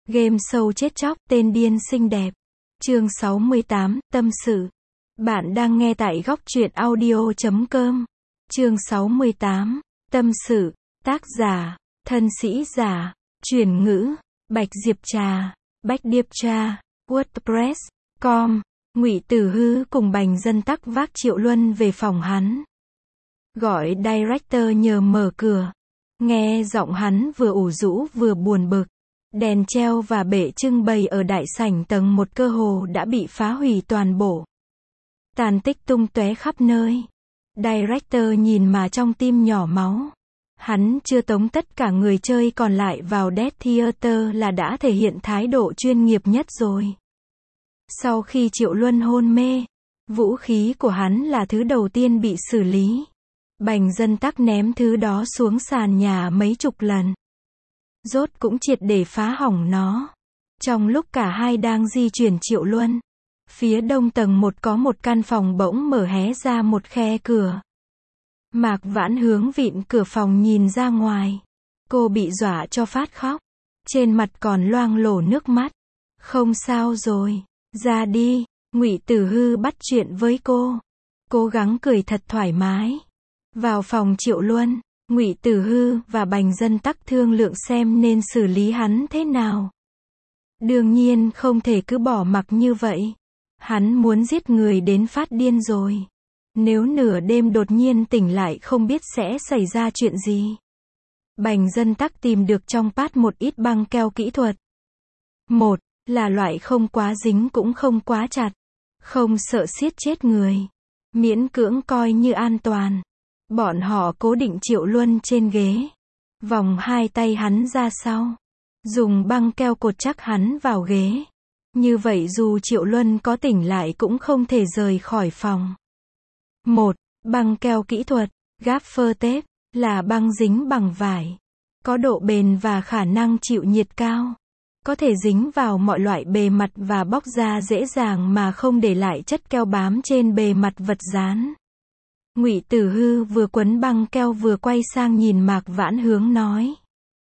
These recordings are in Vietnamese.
Game show chết chóc, tên điên xinh đẹp. Chương 68, tâm sự. Bạn đang nghe tại góc truyện audio.com. Chương 68, tâm sự. Tác giả, thân sĩ giả, chuyển ngữ, Bạch Diệp Trà, Bách Điệp Trà, WordPress.com. Ngụy Tử Hư cùng Bành Dân Tắc vác Triệu Luân về phòng hắn. Gọi director nhờ mở cửa. Nghe giọng hắn vừa ủ rũ vừa buồn bực. Đèn treo và bệ trưng bày ở đại sảnh tầng 1 cơ hồ đã bị phá hủy toàn bộ. Tàn tích tung tóe khắp nơi. Director nhìn mà trong tim nhỏ máu. Hắn chưa tống tất cả người chơi còn lại vào Death Theater là đã thể hiện thái độ chuyên nghiệp nhất rồi. Sau khi Triệu Luân hôn mê, vũ khí của hắn là thứ đầu tiên bị xử lý. Bành Dân Tắc ném thứ đó xuống sàn nhà mấy chục lần. Rốt cũng triệt để phá hỏng nó. Trong lúc cả hai đang di chuyển Triệu Luân, phía đông tầng 1 có một căn phòng bỗng mở hé ra một khe cửa. Mạc Vãn hướng vịn cửa phòng nhìn ra ngoài. Cô bị dọa cho phát khóc. Trên mặt còn loang lổ nước mắt. Không sao rồi, ra đi. Ngụy Tử Hư bắt chuyện với cô. Cố gắng cười thật thoải mái. Vào phòng Triệu Luân, Ngụy Tử Hư và Bành Dân Tắc thương lượng xem nên xử lý hắn thế nào. Đương nhiên không thể cứ bỏ mặc như vậy. Hắn muốn giết người đến phát điên rồi. Nếu nửa đêm đột nhiên tỉnh lại không biết sẽ xảy ra chuyện gì. Bành Dân Tắc tìm được trong pad một ít băng keo kỹ thuật. Một là loại không quá dính cũng không quá chặt. Không sợ siết chết người. Miễn cưỡng coi như an toàn. Bọn họ cố định Triệu Luân trên ghế. Vòng hai tay hắn ra sau. Dùng băng keo cột chắc hắn vào ghế. Như vậy dù Triệu Luân có tỉnh lại cũng không thể rời khỏi phòng. Một, băng keo kỹ thuật, gaffer tape, là băng dính bằng vải. Có độ bền và khả năng chịu nhiệt cao. Có thể dính vào mọi loại bề mặt và bóc ra dễ dàng mà không để lại chất keo bám trên bề mặt vật dán. Ngụy Tử Hư vừa quấn băng keo vừa quay sang nhìn Mạc Vãn Hướng nói.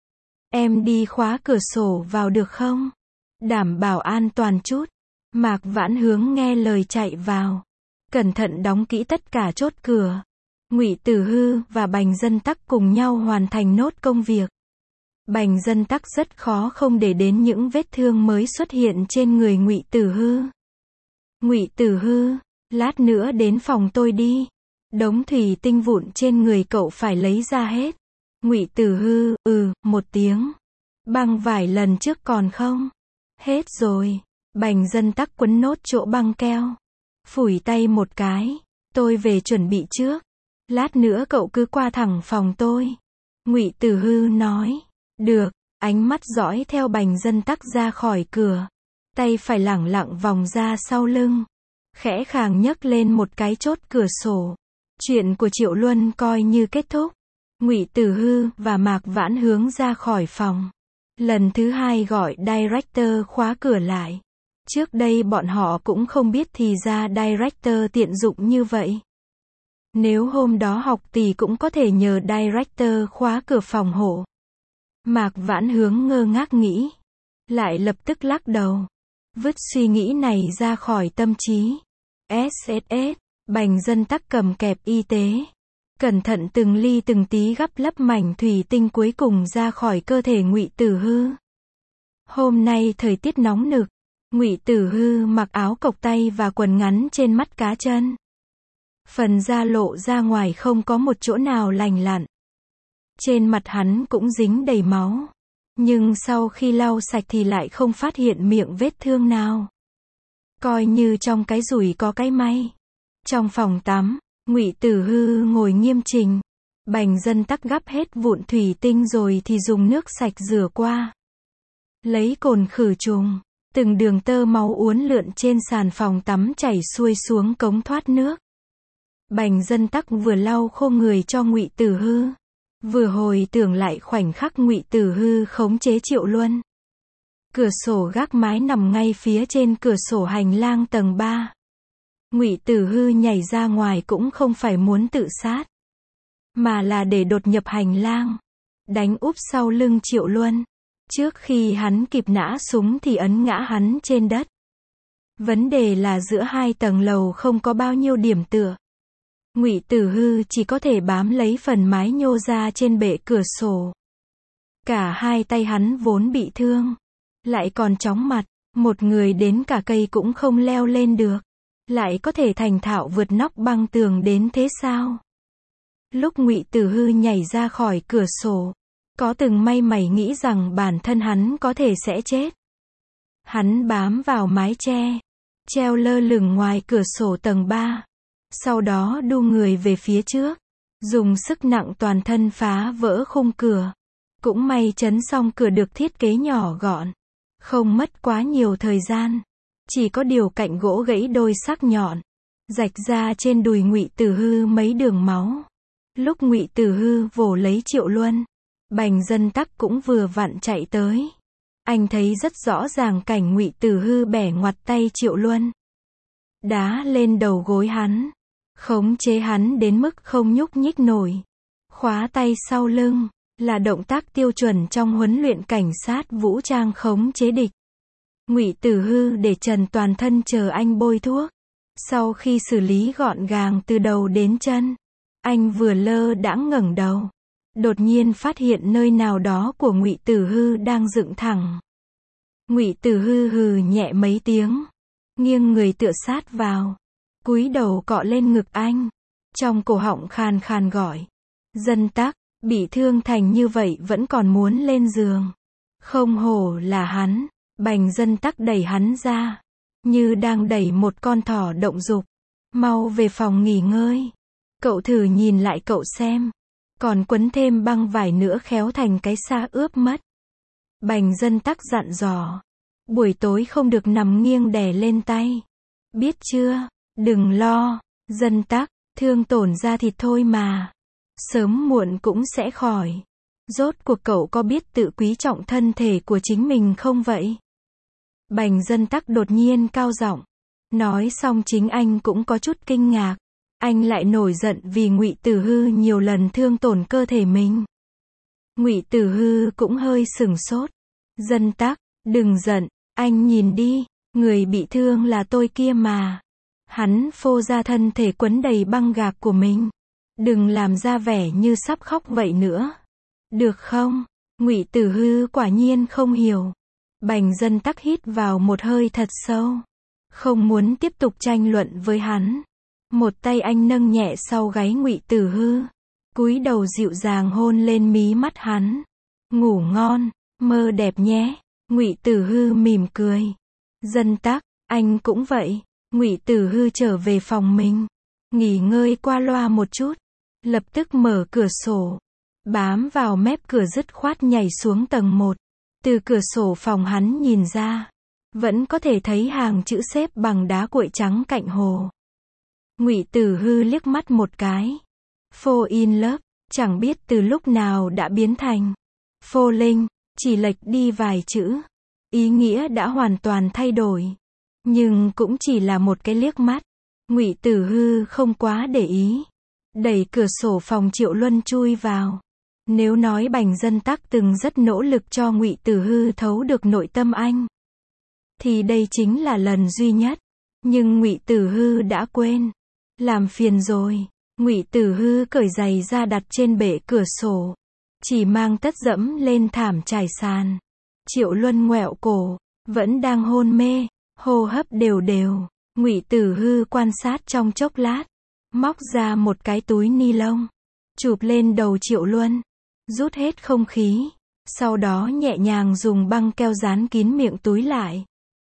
Em đi khóa cửa sổ vào được không? Đảm bảo an toàn chút. Mạc Vãn Hướng nghe lời chạy vào. Cẩn thận đóng kỹ tất cả chốt cửa. Ngụy Tử Hư và Bành Dân Tắc cùng nhau hoàn thành nốt công việc. Bành Dân Tắc rất khó không để đến những vết thương mới xuất hiện trên người Ngụy Tử Hư. Ngụy Tử Hư, lát nữa đến phòng tôi đi. Đống thủy tinh vụn trên người cậu phải lấy ra hết. Ngụy Tử Hư, một tiếng. Băng vải lần trước còn không? Hết rồi. Bành Dân Tắc quấn nốt chỗ băng keo. Phủi tay một cái. Tôi về chuẩn bị trước. Lát nữa cậu cứ qua thẳng phòng tôi. Ngụy Tử Hư nói. Được. Ánh mắt dõi theo Bành Dân Tắc ra khỏi cửa. Tay phải lẳng lặng vòng ra sau lưng. Khẽ khàng nhấc lên một cái chốt cửa sổ. Chuyện của Triệu Luân coi như kết thúc. Ngụy Tử Hư và Mạc Vãn Hướng ra khỏi phòng. Lần thứ hai gọi director khóa cửa lại. Trước đây bọn họ cũng không biết thì ra director tiện dụng như vậy. Nếu hôm đó học thì cũng có thể nhờ director khóa cửa phòng hộ. Mạc Vãn Hướng ngơ ngác nghĩ. Lại lập tức lắc đầu. Vứt suy nghĩ này ra khỏi tâm trí. SSS. Bành Dân Tắc cầm kẹp y tế. Cẩn thận từng ly từng tí gắp lấp mảnh thủy tinh cuối cùng ra khỏi cơ thể Ngụy Tử Hư. Hôm nay thời tiết nóng nực. Ngụy Tử Hư mặc áo cộc tay và quần ngắn trên mắt cá chân. Phần da lộ ra ngoài không có một chỗ nào lành lặn. Trên mặt hắn cũng dính đầy máu. Nhưng sau khi lau sạch thì lại không phát hiện miệng vết thương nào. Coi như trong cái rủi có cái may. Trong phòng tắm, Ngụy Tử Hư ngồi nghiêm chỉnh. Bành Dân Tắc gắp hết vụn thủy tinh rồi thì dùng nước sạch rửa qua. Lấy cồn khử trùng. Từng đường tơ máu uốn lượn trên sàn phòng tắm chảy xuôi xuống cống thoát nước. Bành Dân Tắc vừa lau khô người cho Ngụy Tử Hư. Vừa hồi tưởng lại khoảnh khắc Ngụy Tử Hư khống chế Triệu Luân. Cửa sổ gác mái nằm ngay phía trên cửa sổ hành lang tầng 3. Ngụy Tử Hư nhảy ra ngoài cũng không phải muốn tự sát. Mà là để đột nhập hành lang. Đánh úp sau lưng Triệu Luân. Trước khi hắn kịp nã súng thì ấn ngã hắn trên đất. Vấn đề là giữa hai tầng lầu không có bao nhiêu điểm tựa. Ngụy Tử Hư chỉ có thể bám lấy phần mái nhô ra trên bệ cửa sổ. Cả hai tay hắn vốn bị thương, lại còn chóng mặt, một người đến cả cây cũng không leo lên được, lại có thể thành thạo vượt nóc băng tường đến thế sao? Lúc Ngụy Tử Hư nhảy ra khỏi cửa sổ, có từng may mày nghĩ rằng bản thân hắn có thể sẽ chết. Hắn bám vào mái che, treo lơ lửng ngoài cửa sổ tầng 3. Sau đó đu người về phía trước, dùng sức nặng toàn thân phá vỡ khung cửa. Cũng may chấn xong cửa được thiết kế nhỏ gọn, không mất quá nhiều thời gian. Chỉ có điều cạnh gỗ gãy đôi sắc nhọn, rạch ra trên đùi Ngụy Tử Hư mấy đường máu. Lúc Ngụy Tử Hư vồ lấy Triệu Luân, Bành Dân Tắc cũng vừa vặn chạy tới. Anh thấy rất rõ ràng cảnh Ngụy Tử Hư bẻ ngoặt tay Triệu Luân, đá lên đầu gối hắn, khống chế hắn đến mức không nhúc nhích nổi, khóa tay sau lưng, là động tác tiêu chuẩn trong huấn luyện cảnh sát vũ trang khống chế địch. Ngụy Tử Hư để trần toàn thân chờ anh bôi thuốc. Sau khi xử lý gọn gàng từ đầu đến chân, anh vừa lơ đãng ngẩng đầu, đột nhiên phát hiện nơi nào đó của Ngụy Tử Hư đang dựng thẳng. Ngụy Tử Hư hừ nhẹ mấy tiếng, nghiêng người tựa sát vào, cúi đầu cọ lên ngực anh, trong cổ họng khàn khàn gọi: "Dân Tắc, bị thương thành như vậy vẫn còn muốn lên giường." Không hổ là hắn. Bành Dân Tắc đẩy hắn ra, như đang đẩy một con thỏ động dục. "Mau về phòng nghỉ ngơi. Cậu thử nhìn lại cậu xem, còn quấn thêm băng vải nữa khéo thành cái xa ướp mất." Bành Dân Tắc dặn dò. "Buổi tối không được nằm nghiêng đè lên tay. Biết chưa? Đừng lo, Dân Tắc, thương tổn da thịt thôi mà. Sớm muộn cũng sẽ khỏi. Rốt cuộc cậu có biết tự quý trọng thân thể của chính mình không vậy?" Bành Dân Tắc đột nhiên cao giọng. Nói xong chính anh cũng có chút kinh ngạc. Anh lại nổi giận vì Ngụy Tử Hư nhiều lần thương tổn cơ thể mình. Ngụy Tử Hư cũng hơi sửng sốt. "Dân Tắc, đừng giận, anh nhìn đi, người bị thương là tôi kia mà." Hắn phô ra thân thể quấn đầy băng gạc của mình. "Đừng làm ra vẻ như sắp khóc vậy nữa. Được không?" Ngụy Tử Hư quả nhiên không hiểu. Bành Dân Tắc hít vào một hơi thật sâu, không muốn tiếp tục tranh luận với hắn. Một tay anh nâng nhẹ sau gáy Ngụy Tử Hư, cúi đầu dịu dàng hôn lên mí mắt hắn. "Ngủ ngon, mơ đẹp nhé." Ngụy Tử Hư mỉm cười. "Dân Tắc, anh cũng vậy." Ngụy Tử Hư trở về phòng mình, nghỉ ngơi qua loa một chút, lập tức mở cửa sổ, bám vào mép cửa dứt khoát nhảy xuống tầng 1. Từ cửa sổ phòng hắn nhìn ra, vẫn có thể thấy hàng chữ xếp bằng đá cuội trắng cạnh hồ. Ngụy Tử Hư liếc mắt một cái. Fall in love, chẳng biết từ lúc nào đã biến thành falling, chỉ lệch đi vài chữ. Ý nghĩa đã hoàn toàn thay đổi. Nhưng cũng chỉ là một cái liếc mắt. Ngụy Tử Hư không quá để ý. Đẩy cửa sổ phòng Triệu Luân chui vào. Nếu nói Bành Dân Tắc từng rất nỗ lực cho Ngụy Tử Hư thấu được nội tâm anh, thì đây chính là lần duy nhất. Nhưng Ngụy Tử Hư đã quên. Làm phiền rồi. Ngụy Tử Hư cởi giày ra đặt trên bệ cửa sổ, chỉ mang tất dẫm lên thảm trải sàn. Triệu Luân ngoẹo cổ, vẫn đang hôn mê, hô hấp đều đều. Ngụy Tử Hư quan sát trong chốc lát, móc ra một cái túi ni lông, chụp lên đầu Triệu Luân, rút hết không khí, sau đó nhẹ nhàng dùng băng keo dán kín miệng túi lại.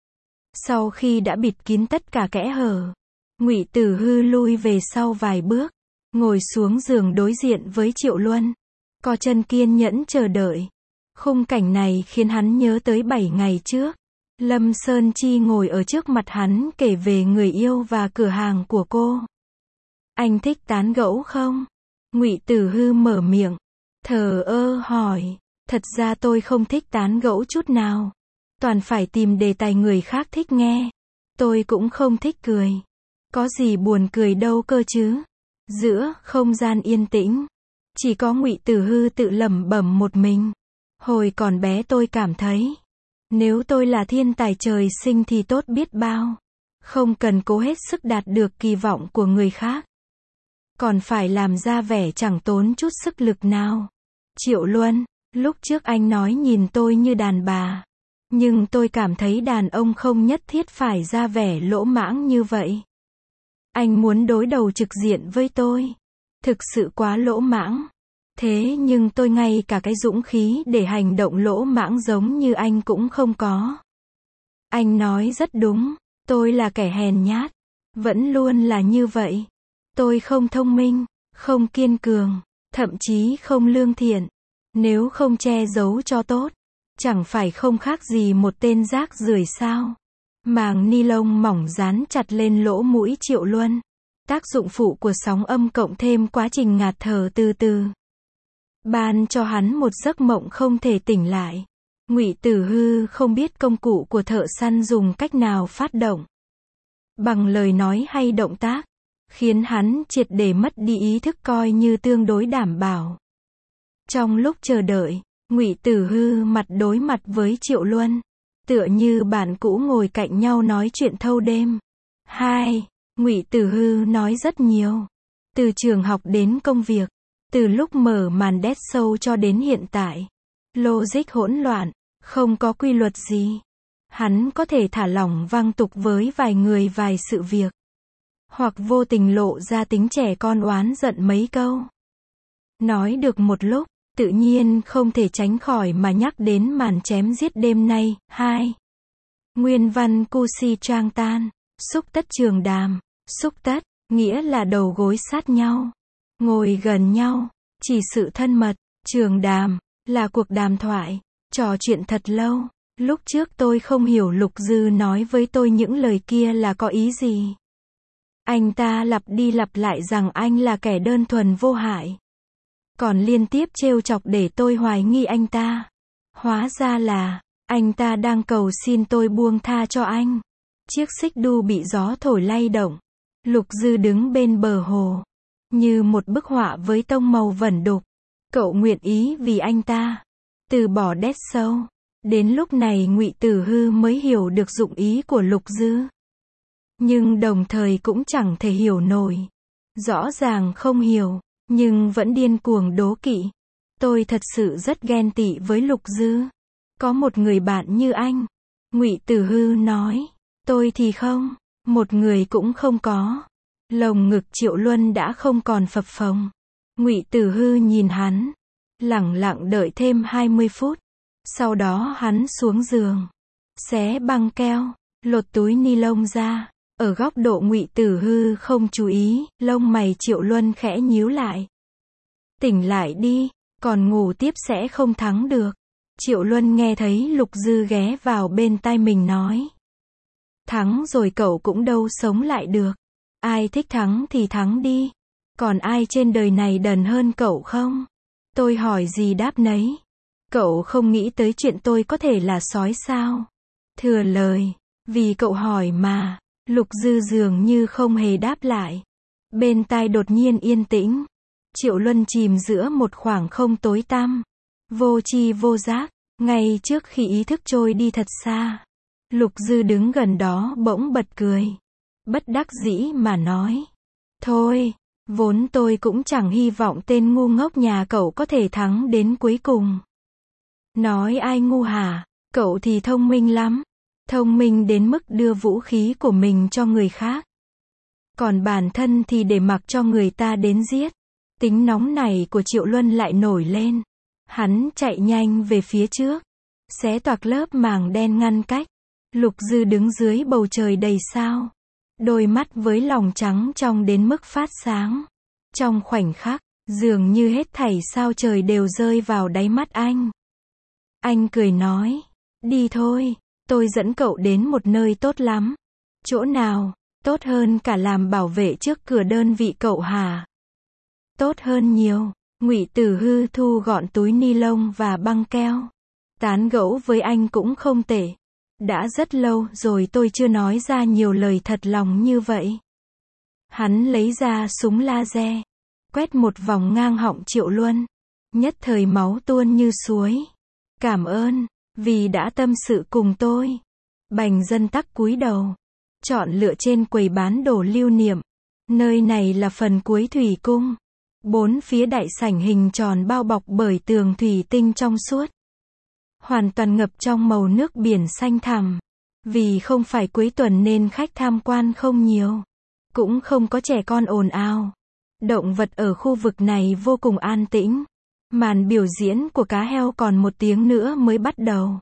Sau khi đã bịt kín tất cả kẽ hở, Ngụy Tử Hư lui về sau vài bước, ngồi xuống giường đối diện với Triệu Luân, co chân kiên nhẫn chờ đợi. Khung cảnh này khiến hắn nhớ tới 7 ngày trước. Lâm Sơn Chi ngồi ở trước mặt hắn kể về người yêu và cửa hàng của cô. "Anh thích tán gẫu không?" Ngụy Tử Hư mở miệng, thờ ơ hỏi. "Thật ra tôi không thích tán gẫu chút nào. Toàn phải tìm đề tài người khác thích nghe. Tôi cũng không thích cười. Có gì buồn cười đâu cơ chứ." Giữa không gian yên tĩnh, chỉ có Ngụy Tử Hư tự lẩm bẩm một mình. Hồi còn bé tôi cảm thấy, nếu tôi là thiên tài trời sinh thì tốt biết bao. Không cần cố hết sức đạt được kỳ vọng của người khác. Còn phải làm ra vẻ chẳng tốn chút sức lực nào. Triệu Luân, lúc trước anh nói nhìn tôi như đàn bà. Nhưng tôi cảm thấy đàn ông không nhất thiết phải ra vẻ lỗ mãng như vậy. Anh muốn đối đầu trực diện với tôi. Thực sự quá lỗ mãng. Thế nhưng tôi ngay cả cái dũng khí để hành động lỗ mãng giống như anh cũng không có. Anh nói rất đúng, tôi là kẻ hèn nhát. Vẫn luôn là như vậy. Tôi không thông minh, không kiên cường, thậm chí không lương thiện. Nếu không che giấu cho tốt, chẳng phải không khác gì một tên rác rưởi sao. Màng ni lông mỏng dán chặt lên lỗ mũi Triệu Luân. Tác dụng phụ của sóng âm cộng thêm quá trình ngạt thở từ từ. Ban cho hắn một giấc mộng không thể tỉnh lại. Ngụy Tử Hư không biết công cụ của thợ săn dùng cách nào phát động. Bằng lời nói hay động tác. Khiến hắn triệt để mất đi ý thức coi như tương đối đảm bảo. Trong lúc chờ đợi, Ngụy Tử Hư mặt đối mặt với Triệu Luân. Tựa như bạn cũ ngồi cạnh nhau nói chuyện thâu đêm. 2. Ngụy Tử Hư nói rất nhiều. Từ trường học đến công việc. Từ lúc mở màn dead show cho đến hiện tại. Logic hỗn loạn, không có quy luật gì. Hắn có thể thả lỏng văng tục với vài người vài sự việc. Hoặc vô tình lộ ra tính trẻ con oán giận mấy câu. Nói được một lúc, tự nhiên không thể tránh khỏi mà nhắc đến màn chém giết đêm nay. 2. Nguyên văn Cusi Trang Tan. Xúc tất trường đàm. Xúc tất, nghĩa là đầu gối sát nhau. Ngồi gần nhau, chỉ sự thân mật. Trường đàm, là cuộc đàm thoại. Trò chuyện thật lâu. Lúc trước tôi không hiểu Lục Dư nói với tôi những lời kia là có ý gì. Anh ta lặp đi lặp lại rằng anh là kẻ đơn thuần vô hại. Còn liên tiếp trêu chọc để tôi hoài nghi anh ta. Hóa ra là, anh ta đang cầu xin tôi buông tha cho anh. Chiếc xích đu bị gió thổi lay động. Lục Dư đứng bên bờ hồ. Như một bức họa với tông màu vẩn đục. Cậu nguyện ý vì anh ta. Từ bỏ dead show. Đến lúc này Ngụy Tử Hư mới hiểu được dụng ý của Lục Dư. Nhưng đồng thời cũng chẳng thể hiểu nổi. Rõ ràng không hiểu, nhưng vẫn điên cuồng đố kỵ. Tôi thật sự rất ghen tị với Lục Dư. Có một người bạn như anh. Ngụy Tử Hư nói. Tôi thì không. Một người cũng không có. Lồng ngực Triệu Luân đã không còn phập phồng. Ngụy Tử Hư nhìn hắn. Lẳng lặng đợi thêm 20 phút. Sau đó hắn xuống giường. Xé băng keo. Lột túi ni lông ra. Ở góc độ Ngụy Tử Hư không chú ý, lông mày Triệu Luân khẽ nhíu lại. Tỉnh lại đi, còn ngủ tiếp sẽ không thắng được. Triệu Luân nghe thấy Lục Dư ghé vào bên tai mình nói. Thắng rồi cậu cũng đâu sống lại được. Ai thích thắng thì thắng đi. Còn ai trên đời này đần hơn cậu không? Tôi hỏi gì đáp nấy. Cậu không nghĩ tới chuyện tôi có thể là sói sao? Thừa lời, vì cậu hỏi mà. Lục Dư dường như không hề đáp lại. Bên tai đột nhiên yên tĩnh. Triệu Luân chìm giữa một khoảng không tối tăm. Vô tri vô giác. Ngay trước khi ý thức trôi đi thật xa. Lục Dư đứng gần đó bỗng bật cười. Bất đắc dĩ mà nói. Thôi, vốn tôi cũng chẳng hy vọng tên ngu ngốc nhà cậu có thể thắng đến cuối cùng. Nói ai ngu hả? Cậu thì thông minh lắm. Thông minh đến mức đưa vũ khí của mình cho người khác. Còn bản thân thì để mặc cho người ta đến giết. Tính nóng này của Triệu Luân lại nổi lên. Hắn chạy nhanh về phía trước. Xé toạc lớp màng đen ngăn cách. Lục Dư đứng dưới bầu trời đầy sao. Đôi mắt với lòng trắng trong đến mức phát sáng. Trong khoảnh khắc, dường như hết thảy sao trời đều rơi vào đáy mắt anh. Anh cười nói. Đi thôi. Tôi dẫn cậu đến một nơi tốt lắm. Chỗ nào? Tốt hơn cả làm bảo vệ trước cửa đơn vị cậu hả? Tốt hơn nhiều. Ngụy Tử Hư thu gọn túi ni lông và băng keo. Tán gẫu với anh cũng không tệ. Đã rất lâu rồi tôi chưa nói ra nhiều lời thật lòng như vậy. Hắn lấy ra súng laser. Quét một vòng ngang họng Triệu Luân. Nhất thời máu tuôn như suối. Cảm ơn, vì đã tâm sự cùng tôi. Bành Dân Tắc cúi đầu, chọn lựa trên quầy bán đồ lưu niệm. Nơi này là phần cuối thủy cung. Bốn phía đại sảnh hình tròn bao bọc bởi tường thủy tinh trong suốt. Hoàn toàn ngập trong màu nước biển xanh thẳm. Vì không phải cuối tuần nên khách tham quan không nhiều. Cũng không có trẻ con ồn ào. Động vật ở khu vực này vô cùng an tĩnh. Màn biểu diễn của cá heo còn 1 tiếng nữa mới bắt đầu.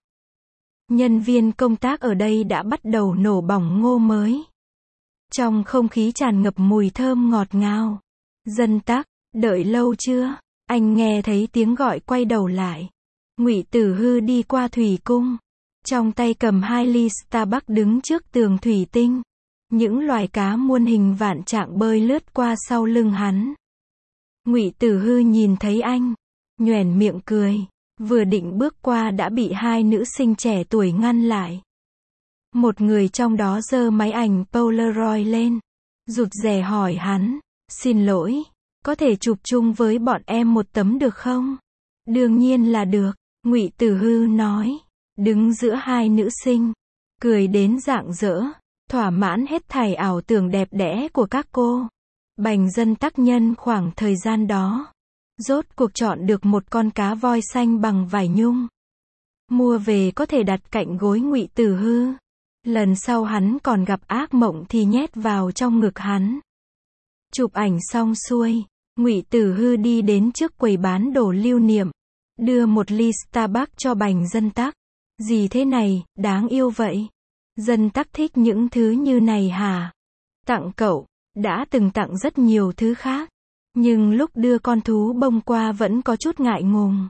Nhân viên công tác ở đây đã bắt đầu nổ bỏng ngô mới. Trong không khí tràn ngập mùi thơm ngọt ngào. Dân Tắc, đợi lâu chưa? Anh nghe thấy tiếng gọi quay đầu lại. Ngụy Tử Hư đi qua thủy cung. Trong tay cầm 2 ly Starbucks đứng trước tường thủy tinh. Những loài cá muôn hình vạn trạng bơi lướt qua sau lưng hắn. Ngụy Tử Hư nhìn thấy anh, nhoẻn miệng cười. Vừa định bước qua đã bị 2 nữ sinh trẻ tuổi ngăn lại. Một người trong đó giơ máy ảnh Polaroid lên, rụt rè hỏi hắn, xin lỗi, có thể chụp chung với bọn em 1 tấm được không? Đương nhiên là được, Ngụy Tử Hư nói, đứng giữa 2 nữ sinh, cười đến rạng rỡ, thỏa mãn hết thảy ảo tưởng đẹp đẽ của các cô. Bành Dân Tắc nhân khoảng thời gian đó, rốt cuộc chọn được một con cá voi xanh bằng vải nhung. Mua về có thể đặt cạnh gối Ngụy Tử Hư. Lần sau hắn còn gặp ác mộng thì nhét vào trong ngực hắn. Chụp ảnh xong xuôi, Ngụy Tử Hư đi đến trước quầy bán đồ lưu niệm, đưa 1 ly Starbucks cho Bành Dân Tắc. Gì thế này, đáng yêu vậy? Dân Tắc thích những thứ như này hả? Tặng cậu, đã từng tặng rất nhiều thứ khác. Nhưng lúc đưa con thú bông qua vẫn có chút ngại ngùng.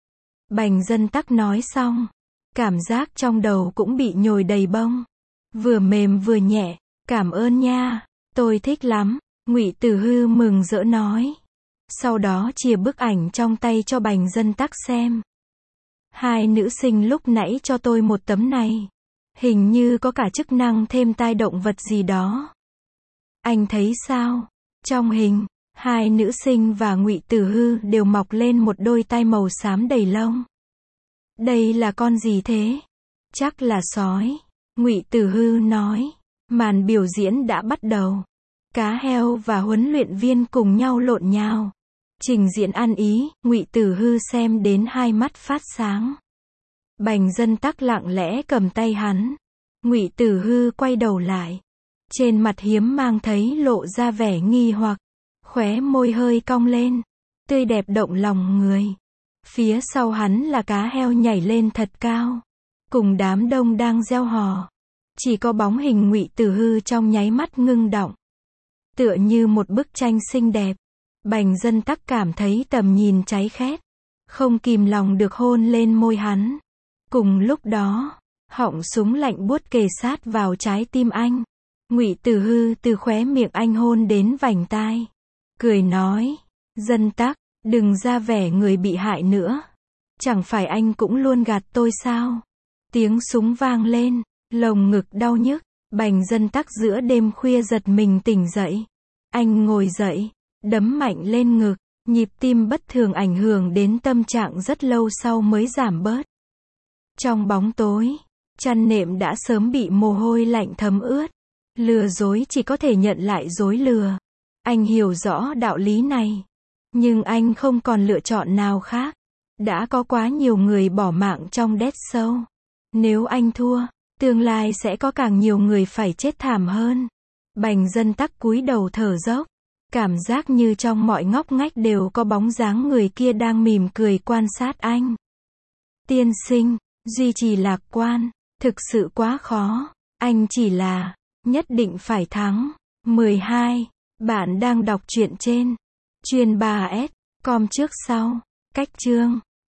Bành Dân Tắc nói xong, cảm giác trong đầu cũng bị nhồi đầy bông. Vừa mềm vừa nhẹ, cảm ơn nha, tôi thích lắm, Ngụy Tử Hư mừng rỡ nói. Sau đó chia bức ảnh trong tay cho Bành Dân Tắc xem. 2 nữ sinh lúc nãy cho tôi 1 tấm này. Hình như có cả chức năng thêm tai động vật gì đó. Anh thấy sao? Trong hình, 2 nữ sinh và Ngụy Tử Hư đều mọc lên một đôi tai màu xám đầy lông. Đây là con gì thế? Chắc là sói. Ngụy Tử Hư nói. Màn biểu diễn đã bắt đầu. Cá heo và huấn luyện viên cùng nhau lộn nhào. Trình diễn ăn ý, Ngụy Tử Hư xem đến 2 mắt phát sáng. Bành Dân Tắc lặng lẽ cầm tay hắn. Ngụy Tử Hư quay đầu lại. Trên mặt hiếm mang thấy lộ ra vẻ nghi hoặc. Khóe môi hơi cong lên. Tươi đẹp động lòng người. Phía sau hắn là cá heo nhảy lên thật cao. Cùng đám đông đang reo hò. Chỉ có bóng hình Ngụy Tử Hư trong nháy mắt ngưng động. Tựa như một bức tranh xinh đẹp. Bành Dân Tắc cảm thấy tầm nhìn cháy khét. Không kìm lòng được hôn lên môi hắn. Cùng lúc đó, họng súng lạnh buốt kề sát vào trái tim anh. Ngụy Tử Hư từ khóe miệng anh hôn đến vành tai. Cười nói, Dân Tắc, đừng ra vẻ người bị hại nữa. Chẳng phải anh cũng luôn gạt tôi sao? Tiếng súng vang lên, lồng ngực đau nhức. Bành Dân Tắc giữa đêm khuya giật mình tỉnh dậy. Anh ngồi dậy, đấm mạnh lên ngực. Nhịp tim bất thường ảnh hưởng đến tâm trạng rất lâu sau mới giảm bớt. Trong bóng tối, chăn nệm đã sớm bị mồ hôi lạnh thấm ướt. Lừa dối chỉ có thể nhận lại dối lừa. Anh hiểu rõ đạo lý này. Nhưng anh không còn lựa chọn nào khác. Đã có quá nhiều người bỏ mạng trong Dead Show. Nếu anh thua, tương lai sẽ có càng nhiều người phải chết thảm hơn. Bành Dân Tắc cúi đầu thở dốc. Cảm giác như trong mọi ngóc ngách đều có bóng dáng người kia đang mỉm cười quan sát anh. Tiên sinh, duy trì lạc quan, thực sự quá khó. Anh chỉ là, nhất định phải thắng. 12. Bạn đang đọc truyện trên Chuyên 3S, com trước sau, cách chương.